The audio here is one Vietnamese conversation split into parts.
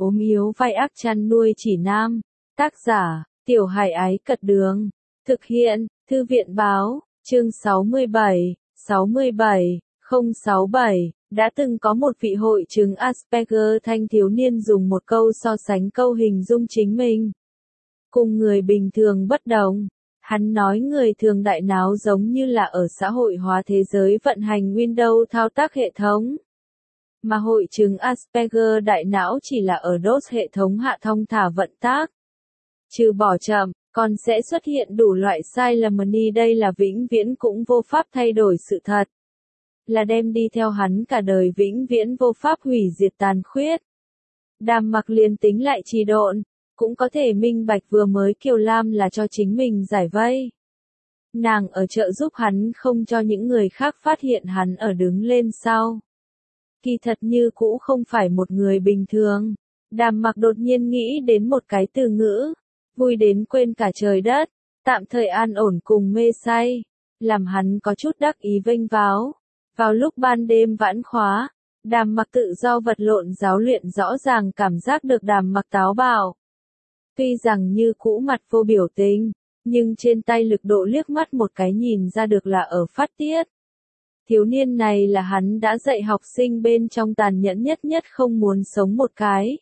ốm yếu vai ác chăn nuôi chỉ nam. Tác giả, Tiểu Hải Ái Cật Đường. Thực hiện, Thư viện Báo, chương 67, 067. Đã từng có một vị hội chứng Asperger thanh thiếu niên dùng một câu so sánh câu hình dung chính mình. Cùng người bình thường bất đồng. Hắn nói người thường đại não giống như là ở xã hội hóa thế giới vận hành Windows thao tác hệ thống. Mà hội chứng Asperger đại não chỉ là ở DOS hệ thống hạ thông thả vận tác. Trừ bỏ chậm, còn sẽ xuất hiện đủ loại sai lầm đây là vĩnh viễn cũng vô pháp thay đổi sự thật. Là đem đi theo hắn cả đời vĩnh viễn vô pháp hủy diệt tàn khuyết. Đàm Mặc liền tính lại trì độn, cũng có thể minh bạch vừa mới Kiều Lam là cho chính mình giải vây. Nàng ở trợ giúp hắn không cho những người khác phát hiện hắn ở đứng lên sau. Kỳ thật như cũ không phải một người bình thường. Đàm Mặc đột nhiên nghĩ đến một cái từ ngữ, vui đến quên cả trời đất, tạm thời an ổn cùng mê say, làm hắn có chút đắc ý vênh váo. Vào lúc ban đêm vãn khóa, Đàm Mặc tự do vật lộn giáo luyện rõ ràng cảm giác được Đàm Mặc táo bạo. Tuy rằng như cũ mặt vô biểu tình, nhưng trên tay lực độ liếc mắt một cái nhìn ra được là ở phát tiết. Thiếu niên này là hắn đã dạy học sinh bên trong tàn nhẫn nhất không muốn sống một cái.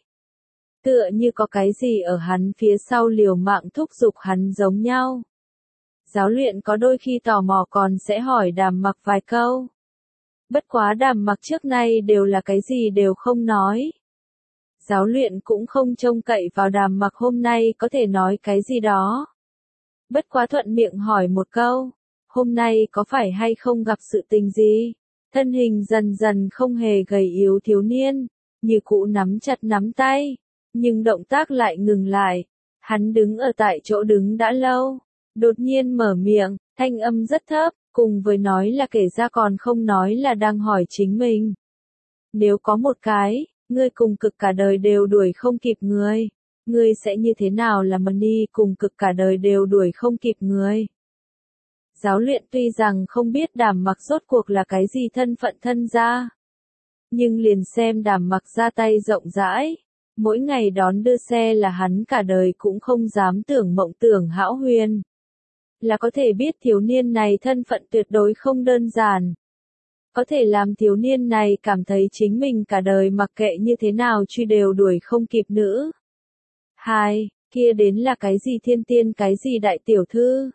Tựa như có cái gì ở hắn phía sau liều mạng thúc giục hắn giống nhau. Giáo luyện có đôi khi tò mò còn sẽ hỏi Đàm Mặc vài câu. Bất quá Đàm Mặc trước nay đều là cái gì đều không nói. Giáo luyện cũng không trông cậy vào Đàm Mặc hôm nay có thể nói cái gì đó. Bất quá thuận miệng hỏi một câu, hôm nay có phải hay không gặp sự tình gì? Thân hình dần dần không hề gầy yếu thiếu niên, như cũ nắm chặt nắm tay, nhưng động tác lại ngừng lại. Hắn đứng ở tại chỗ đứng đã lâu, đột nhiên mở miệng, thanh âm rất thấp, cùng với nói là kể ra còn không nói là đang hỏi chính mình. Nếu có một cái, ngươi cùng cực cả đời đều đuổi không kịp ngươi sẽ như thế nào làm đi cùng cực cả đời đều đuổi không kịp người? Giáo luyện tuy rằng không biết Đàm Mặc rốt cuộc là cái gì thân phận thân gia, nhưng liền xem Đàm Mặc ra tay rộng rãi, mỗi ngày đón đưa xe là hắn cả đời cũng không dám tưởng mộng tưởng hão huyền. Là có thể biết thiếu niên này thân phận tuyệt đối không đơn giản. Có thể làm thiếu niên này cảm thấy chính mình cả đời mặc kệ như thế nào truy đều đuổi không kịp nữ. Kia đến là cái gì thiên tiên cái gì đại tiểu thư.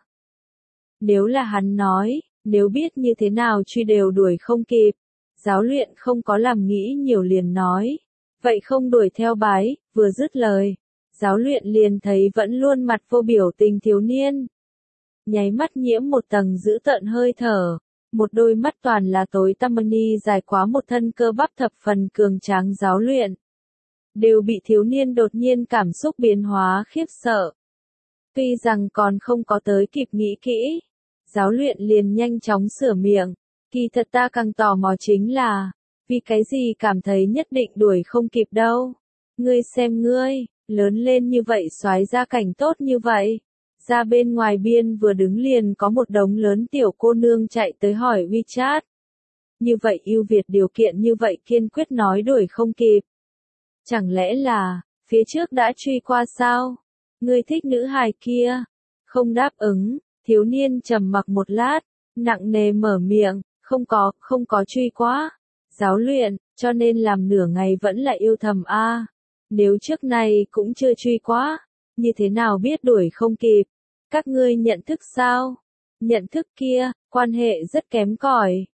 Nếu là hắn nói, nếu biết như thế nào truy đều đuổi không kịp, giáo luyện không có làm nghĩ nhiều liền nói. Vậy không đuổi theo bái, vừa dứt lời. Giáo luyện liền thấy vẫn luôn mặt vô biểu tình thiếu niên. Nháy mắt nhiễm một tầng dữ tợn hơi thở. Một đôi mắt toàn là tối tăm dài quá một thân cơ bắp thập phần cường tráng giáo luyện. Đều bị thiếu niên đột nhiên cảm xúc biến hóa khiếp sợ. Tuy rằng còn không có tới kịp nghĩ kỹ, giáo luyện liền nhanh chóng sửa miệng. Kỳ thật ta càng tò mò chính là, vì cái gì cảm thấy nhất định đuổi không kịp đâu. Ngươi xem ngươi, lớn lên như vậy soái ra cảnh tốt như vậy. Ra bên ngoài biên vừa đứng liền có một đống lớn tiểu cô nương chạy tới hỏi WeChat. Như vậy ưu việt điều kiện như vậy kiên quyết nói đuổi không kịp. Chẳng lẽ là, phía trước đã truy qua sao? Ngươi thích nữ hài kia? Không đáp ứng, thiếu niên trầm mặc một lát, nặng nề mở miệng, không có truy qua. Giáo luyện, cho nên làm nửa ngày vẫn là yêu thầm a. Nếu trước này cũng chưa truy qua, như thế nào biết đuổi không kịp? Các ngươi nhận thức sao? Nhận thức kia, quan hệ rất kém cỏi.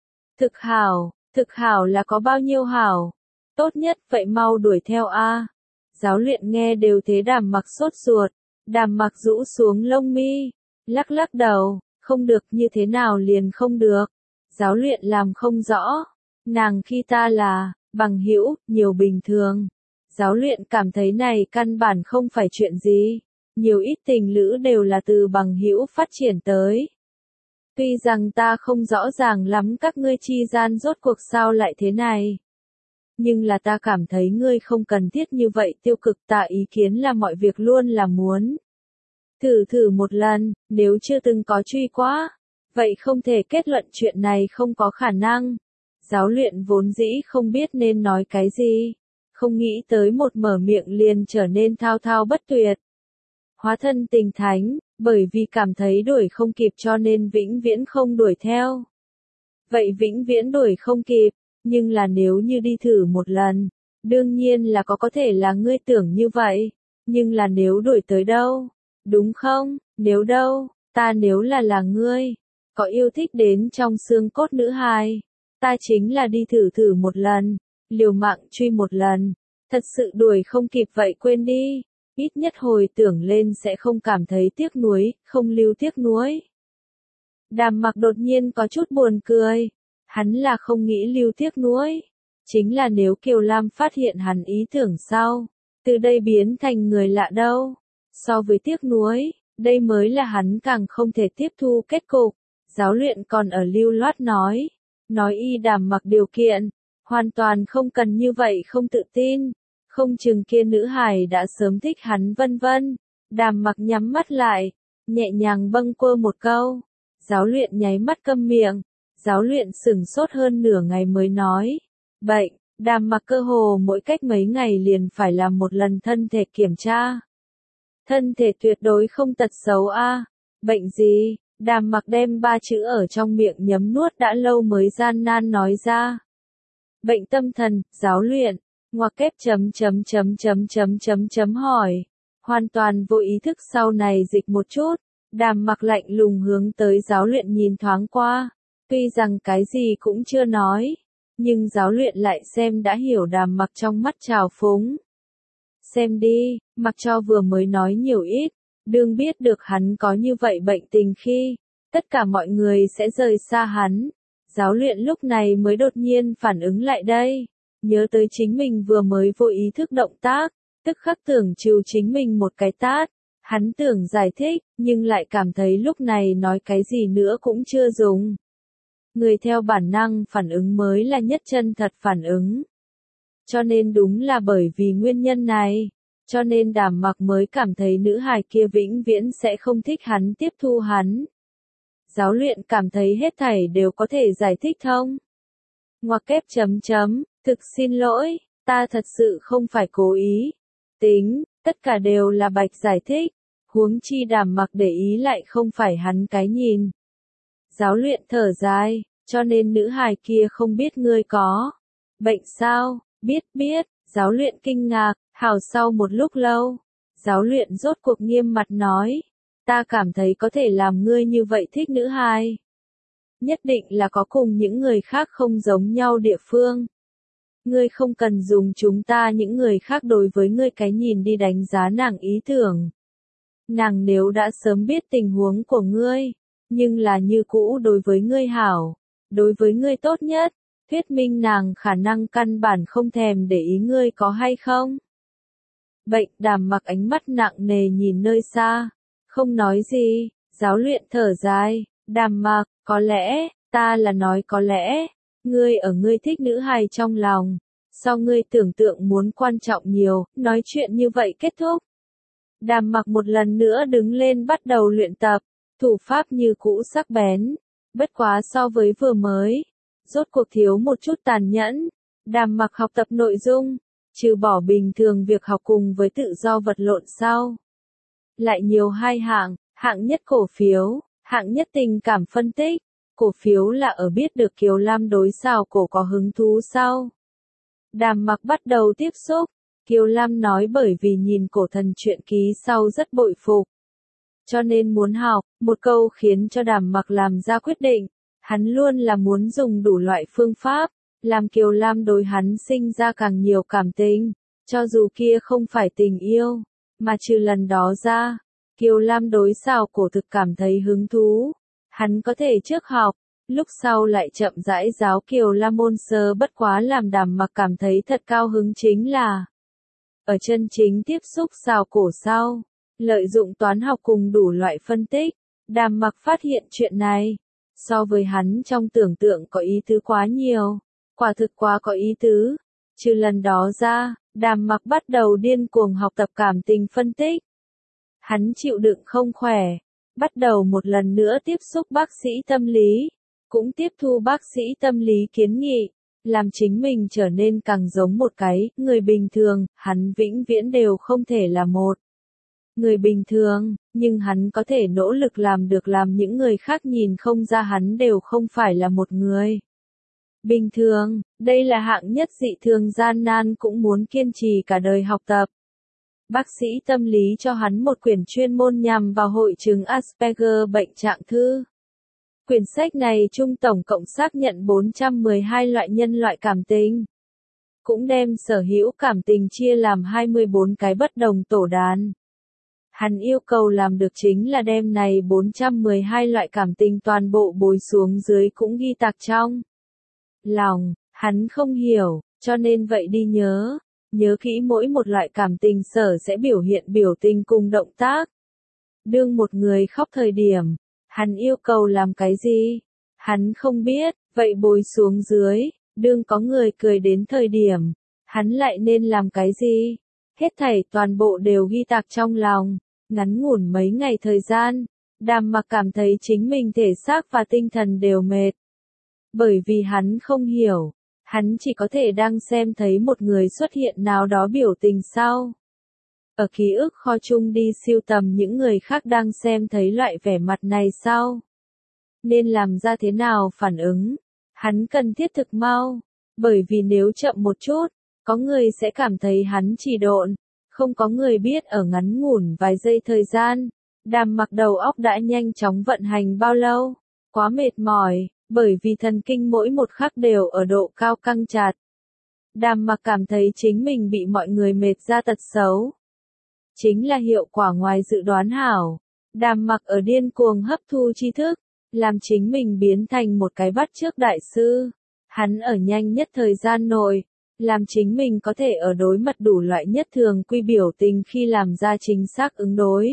Thực hảo là có bao nhiêu hảo? Tốt nhất vậy mau đuổi theo a. Giáo luyện nghe đều thế Đàm Mặc sốt ruột, Đàm Mặc rũ xuống lông mi, lắc lắc đầu, không được như thế nào liền không được. Giáo luyện làm không rõ, nàng khi ta là bằng hữu, nhiều bình thường. Giáo luyện cảm thấy này căn bản không phải chuyện gì, nhiều ít tình lữ đều là từ bằng hữu phát triển tới. Tuy rằng ta không rõ ràng lắm các ngươi chi gian rốt cuộc sao lại thế này. Nhưng là ta cảm thấy ngươi không cần thiết như vậy tiêu cực, ta ý kiến là mọi việc luôn là muốn. Thử một lần, nếu chưa từng có truy qua, vậy không thể kết luận chuyện này không có khả năng. Giáo luyện vốn dĩ không biết nên nói cái gì. không nghĩ tới một mở miệng liền trở nên thao thao bất tuyệt. Hóa thân tình thánh, bởi vì cảm thấy đuổi không kịp cho nên vĩnh viễn không đuổi theo. Vậy vĩnh viễn đuổi không kịp, nhưng là nếu như đi thử một lần, đương nhiên là có thể là ngươi tưởng như vậy, nhưng là nếu đuổi tới đâu, đúng không, nếu đâu, ta nếu là ngươi, có yêu thích đến trong xương cốt nữ hài, ta chính là đi thử một lần, liều mạng truy một lần, thật sự đuổi không kịp vậy quên đi, ít nhất hồi tưởng lên sẽ không cảm thấy tiếc nuối, không lưu tiếc nuối. Đàm Mặc đột nhiên có chút buồn cười, hắn là không nghĩ lưu tiếc nuối, chính là nếu Kiều Lam phát hiện hắn ý tưởng sau, từ đây biến thành người lạ đâu, so với tiếc nuối, đây mới là hắn càng không thể tiếp thu kết cục. Giáo luyện còn ở lưu loát nói y Đàm Mặc điều kiện, hoàn toàn không cần như vậy không tự tin, không chừng kia nữ hài đã sớm thích hắn vân vân. Đàm Mặc nhắm mắt lại, nhẹ nhàng bâng quơ một câu, giáo luyện nháy mắt câm miệng, giáo luyện sửng sốt hơn nửa ngày mới nói, bệnh, Đàm Mặc cơ hồ mỗi cách mấy ngày liền phải làm một lần thân thể kiểm tra. Thân thể tuyệt đối không tật xấu a, bệnh gì? Đàm Mặc đem 3 chữ ở trong miệng nhấm nuốt đã lâu mới gian nan nói ra. Bệnh tâm thần, giáo luyện, ngoặc kép hỏi. Hoàn toàn vô ý thức sau này dịch một chút, Đàm Mặc lạnh lùng hướng tới giáo luyện nhìn thoáng qua, tuy rằng cái gì cũng chưa nói, nhưng giáo luyện lại xem đã hiểu Đàm Mặc trong mắt trào phúng. Xem đi, mặc cho vừa mới nói nhiều ít, đương biết được hắn có như vậy bệnh tình khi, tất cả mọi người sẽ rời xa hắn. Giáo luyện lúc này mới đột nhiên phản ứng lại đây, nhớ tới chính mình vừa mới vô ý thức động tác, tức khắc tưởng trừ chính mình một cái tát. Hắn tưởng giải thích, nhưng lại cảm thấy lúc này nói cái gì nữa cũng chưa dùng. Người theo bản năng phản ứng mới là nhất chân thật phản ứng. Cho nên đúng là bởi vì nguyên nhân này, cho nên Đàm Mặc mới cảm thấy nữ hài kia vĩnh viễn sẽ không thích hắn tiếp thu hắn. Giáo luyện cảm thấy hết thảy đều có thể giải thích thông. Ngoặc kép thực xin lỗi, ta thật sự không phải cố ý. Tính, tất cả đều là bạch giải thích, huống chi Đàm Mặc để ý lại không phải hắn cái nhìn. Giáo luyện thở dài, cho nên nữ hài kia không biết ngươi có bệnh sao? Biết, giáo luyện kinh ngạc, hào sau một lúc lâu, giáo luyện rốt cuộc nghiêm mặt nói, ta cảm thấy có thể làm ngươi như vậy thích nữ hài. Nhất định là có cùng những người khác không giống nhau địa phương. Ngươi không cần dùng chúng ta những người khác đối với ngươi cái nhìn đi đánh giá nàng ý tưởng. Nàng nếu đã sớm biết tình huống của ngươi, nhưng là như cũ đối với ngươi hảo, đối với ngươi tốt nhất. Thuyết minh nàng khả năng căn bản không thèm để ý ngươi có hay không. Bệnh Đàm Mặc ánh mắt nặng nề nhìn nơi xa, không nói gì, giáo luyện thở dài, Đàm Mặc, có lẽ, ta là nói có lẽ, ngươi ở ngươi thích nữ hài trong lòng, so ngươi tưởng tượng muốn quan trọng nhiều, nói chuyện như vậy kết thúc. Đàm Mặc một lần nữa đứng lên bắt đầu luyện tập, thủ pháp như cũ sắc bén, bất quá so với vừa mới. Rốt cuộc thiếu một chút tàn nhẫn, Đàm Mặc học tập nội dung, trừ bỏ bình thường việc học cùng với tự do vật lộn sau. Lại nhiều 2 hạng, hạng nhất cổ phiếu, hạng nhất tình cảm phân tích, cổ phiếu là ở biết được Kiều Lam đối xào cổ có hứng thú sau. Đàm Mặc bắt đầu tiếp xúc, Kiều Lam nói bởi vì nhìn cổ thần truyện ký sau rất bội phục. Cho nên muốn học, một câu khiến cho Đàm Mặc làm ra quyết định. Hắn luôn là muốn dùng đủ loại phương pháp, làm Kiều Lam đối hắn sinh ra càng nhiều cảm tình, cho dù kia không phải tình yêu, mà trừ lần đó ra, Kiều Lam đối xào cổ thực cảm thấy hứng thú. Hắn có thể trước học, lúc sau lại chậm rãi giáo Kiều Lam môn sơ bất quá làm Đàm Mặc cảm thấy thật cao hứng chính là ở chân chính tiếp xúc xào cổ sau, lợi dụng toán học cùng đủ loại phân tích, Đàm Mặc phát hiện chuyện này. So với hắn trong tưởng tượng có ý tứ quá nhiều, quả thực quá có ý tứ. Trừ lần đó ra, Đàm Mặc bắt đầu điên cuồng học tập cảm tình phân tích. Hắn chịu đựng không khỏe, bắt đầu một lần nữa tiếp xúc bác sĩ tâm lý, cũng tiếp thu bác sĩ tâm lý kiến nghị, làm chính mình trở nên càng giống một cái người bình thường, hắn vĩnh viễn đều không thể là một người bình thường, nhưng hắn có thể nỗ lực làm được làm những người khác nhìn không ra hắn đều không phải là một người bình thường. Đây là hạng nhất dị thường gian nan cũng muốn kiên trì cả đời học tập. Bác sĩ tâm lý cho hắn một quyển chuyên môn nhằm vào hội chứng Asperger bệnh trạng thư. Quyển sách này chung tổng cộng xác nhận 412 loại nhân loại cảm tình. Cũng đem sở hữu cảm tình chia làm 24 cái bất đồng tổ đàn. Hắn yêu cầu làm được chính là đem này 412 loại cảm tình toàn bộ bồi xuống dưới cũng ghi tạc trong lòng. Hắn không hiểu, cho nên vậy đi nhớ kỹ mỗi một loại cảm tình sở sẽ biểu hiện biểu tình cùng động tác. Đương một người khóc thời điểm, hắn yêu cầu làm cái gì? Hắn không biết, vậy bồi xuống dưới, đương có người cười đến thời điểm, hắn lại nên làm cái gì? Hết thảy toàn bộ đều ghi tạc trong lòng. Ngắn ngủn mấy ngày thời gian, Đàm Mặc cảm thấy chính mình thể xác và tinh thần đều mệt. Bởi vì hắn không hiểu, hắn chỉ có thể đang xem thấy một người xuất hiện nào đó biểu tình sau. Ở ký ức kho chung đi siêu tầm những người khác đang xem thấy loại vẻ mặt này sau. Nên làm ra thế nào phản ứng? Hắn cần thiết thực mau, bởi vì nếu chậm một chút, có người sẽ cảm thấy hắn trì độn. Không có người biết ở ngắn ngủn vài giây thời gian, Đàm Mặc đầu óc đã nhanh chóng vận hành bao lâu. Quá mệt mỏi, bởi vì thần kinh mỗi một khắc đều ở độ cao căng chặt. Đàm Mặc cảm thấy chính mình bị mọi người mệt ra tật xấu. Chính là hiệu quả ngoài dự đoán hảo. Đàm Mặc ở điên cuồng hấp thu tri thức, làm chính mình biến thành một cái bắt chước đại sư. Hắn ở nhanh nhất thời gian nội, làm chính mình có thể ở đối mặt đủ loại nhất thường quy biểu tình khi làm ra chính xác ứng đối.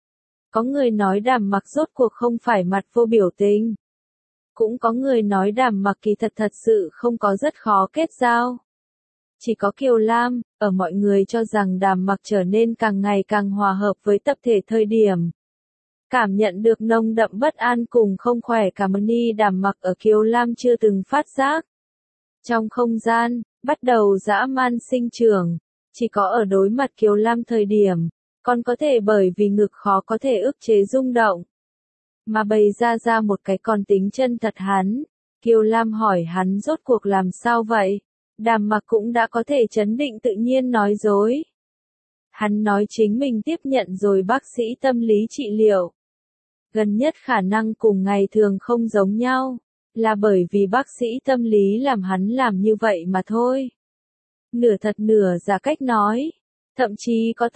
Có người nói Đàm Mặc rốt cuộc không phải mặt vô biểu tình. Cũng có người nói Đàm Mặc kỳ thật sự không có rất khó kết giao. Chỉ có Kiều Lam, ở mọi người cho rằng Đàm Mặc trở nên càng ngày càng hòa hợp với tập thể thời điểm. Cảm nhận được nồng đậm bất an cùng không khỏe cảm ơn Đàm Mặc ở Kiều Lam chưa từng phát giác. Trong không gian, bắt đầu dã man sinh trưởng, chỉ có ở đối mặt Kiều Lam thời điểm, còn có thể bởi vì ngực khó có thể ức chế rung động. Mà bày ra một cái con tính chân thật hắn. Kiều Lam hỏi hắn rốt cuộc làm sao vậy? Đàm Mặc cũng đã có thể chấn định tự nhiên nói dối. Hắn nói chính mình tiếp nhận rồi bác sĩ tâm lý trị liệu. Gần nhất khả năng cùng ngày thường không giống nhau, là bởi vì bác sĩ tâm lý làm hắn làm như vậy mà thôi. Nửa thật nửa giả cách nói, thậm chí có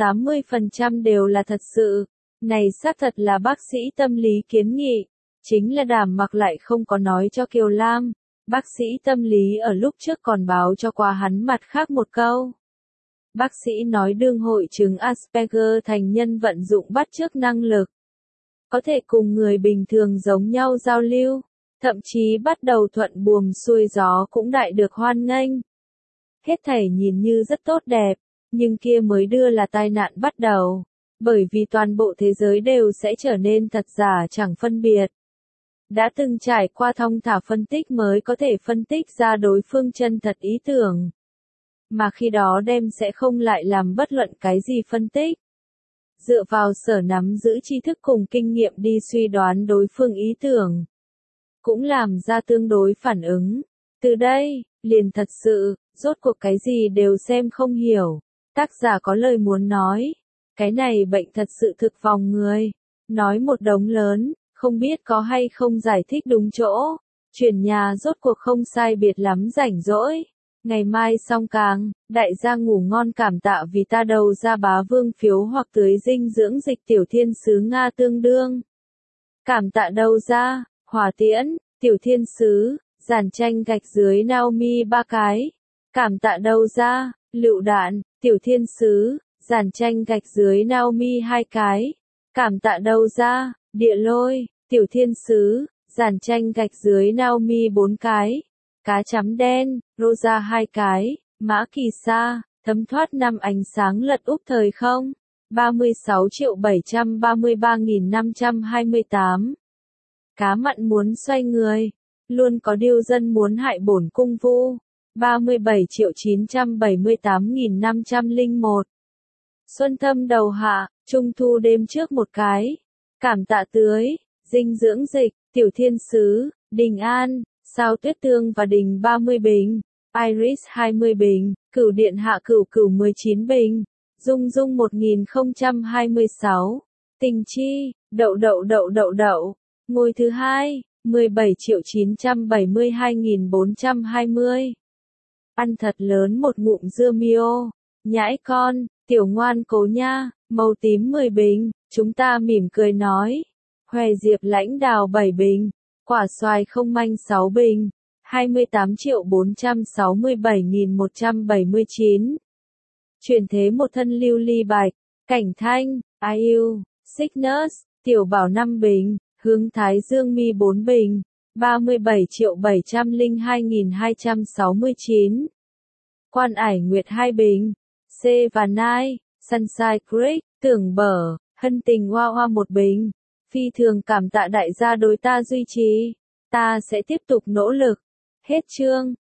80% đều là thật sự. Này xác thật là bác sĩ tâm lý kiến nghị, chính là Đàm Mặc lại không có nói cho Kiều Lam. Bác sĩ tâm lý ở lúc trước còn báo cho qua hắn mặt khác một câu. Bác sĩ nói đương hội chứng Asperger thành nhân vận dụng bắt chước năng lực. Có thể cùng người bình thường giống nhau giao lưu, thậm chí bắt đầu thuận buồm xuôi gió cũng đại được hoan nghênh. Hết thảy nhìn như rất tốt đẹp, nhưng kia mới đưa là tai nạn bắt đầu. Bởi vì toàn bộ thế giới đều sẽ trở nên thật giả chẳng phân biệt. Đã từng trải qua thong thả phân tích mới có thể phân tích ra đối phương chân thật ý tưởng. Mà khi đó đem sẽ không lại làm bất luận cái gì phân tích. Dựa vào sở nắm giữ tri thức cùng kinh nghiệm đi suy đoán đối phương ý tưởng. Cũng làm ra tương đối phản ứng. Từ đây, liền thật sự, rốt cuộc cái gì đều xem không hiểu. Tác giả có lời muốn nói. Cái này bệnh thật sự thực vòng người. Nói một đống lớn, không biết có hay không giải thích đúng chỗ. Chuyển nhà rốt cuộc không sai biệt lắm rảnh rỗi. Ngày mai xong càng, đại gia ngủ ngon cảm tạ vì ta đầu ra bá vương phiếu hoặc tưới dinh dưỡng dịch tiểu thiên sứ Nga tương đương. Cảm tạ đầu ra, hỏa tiễn, tiểu thiên sứ, giản tranh gạch dưới Naomi 3 cái. Cảm tạ đầu ra, lựu đạn, tiểu thiên sứ, giản tranh gạch dưới Naomi 2 cái. Cảm tạ đầu ra, địa lôi, tiểu thiên sứ, giản tranh gạch dưới Naomi 4 cái. Cá chấm đen, Rosa 2 cái, Mã Kỳ Sa, thấm thoát năm ánh sáng lật úp thời không, 36.733.528. Cá mặn muốn xoay người, luôn có điêu dân muốn hại bổn cung vu. 37.978.501. Xuân thâm đầu hạ, trung thu đêm trước một cái. Cảm tạ tưới, dinh dưỡng dịch, tiểu thiên sứ, Đình An, sao tuyết tương và đình 30 bình, Iris 20 bình, cửu điện hạ cửu cửu 19 bình, dung dung 1026, tình chi, đậu đậu đậu đậu đậu, ngôi thứ hai, 17.972.420. Ăn thật lớn một ngụm dưa mio, nhãi con, tiểu ngoan cố nha, màu tím 10 bình, chúng ta mỉm cười nói. Hòe diệp lãnh đào 7 bình, quả xoài không manh 6 bình, 28.467.179. Chuyển thế một thân lưu ly bạch, cảnh thanh, ai yêu, Cygnus, tiểu bảo 5 bình, hướng thái dương mi 4 bình, 37.702.269. Quan ải nguyệt 2 bình, C và Nai, Sunshine Creek, tưởng bở, hân tình hoa hoa 1 bình. Phi thường cảm tạ đại gia đối ta duy trì, ta sẽ tiếp tục nỗ lực. Hết chương.